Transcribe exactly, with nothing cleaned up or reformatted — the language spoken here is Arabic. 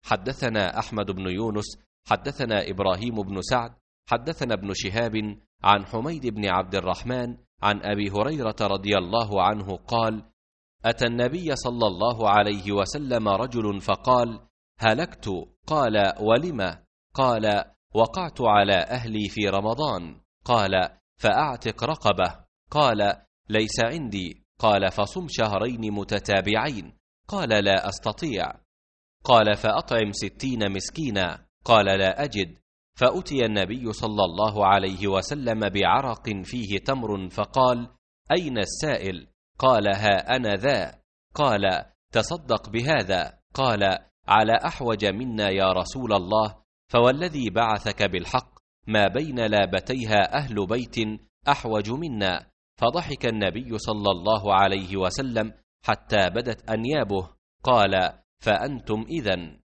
حدثنا أحمد بن يونس حدثنا إبراهيم بن سعد حدثنا ابن شهاب عن حميد بن عبد الرحمن عن أبي هريرة رضي الله عنه قال: أتى النبي صلى الله عليه وسلم رجل فقال: هلكت. قال: ولم؟ قال: وقعت على أهلي في رمضان. قال: فأعتق رقبة. قال: ليس عندي. قال: فصم شهرين متتابعين. قال: لا أستطيع. قال: فأطعم ستين مسكينا. قال: لا أجد. فأتي النبي صلى الله عليه وسلم بعرق فيه تمر فقال: أين السائل؟ قال: ها أنا ذا. قال: تصدق بهذا. قال: على أحوج منا يا رسول الله، فوالذي بعثك بالحق ما بين لابتيها أهل بيت أحوج منا. فضحك النبي صلى الله عليه وسلم حتى بدت أنيابه. قال: فأنتم إذن.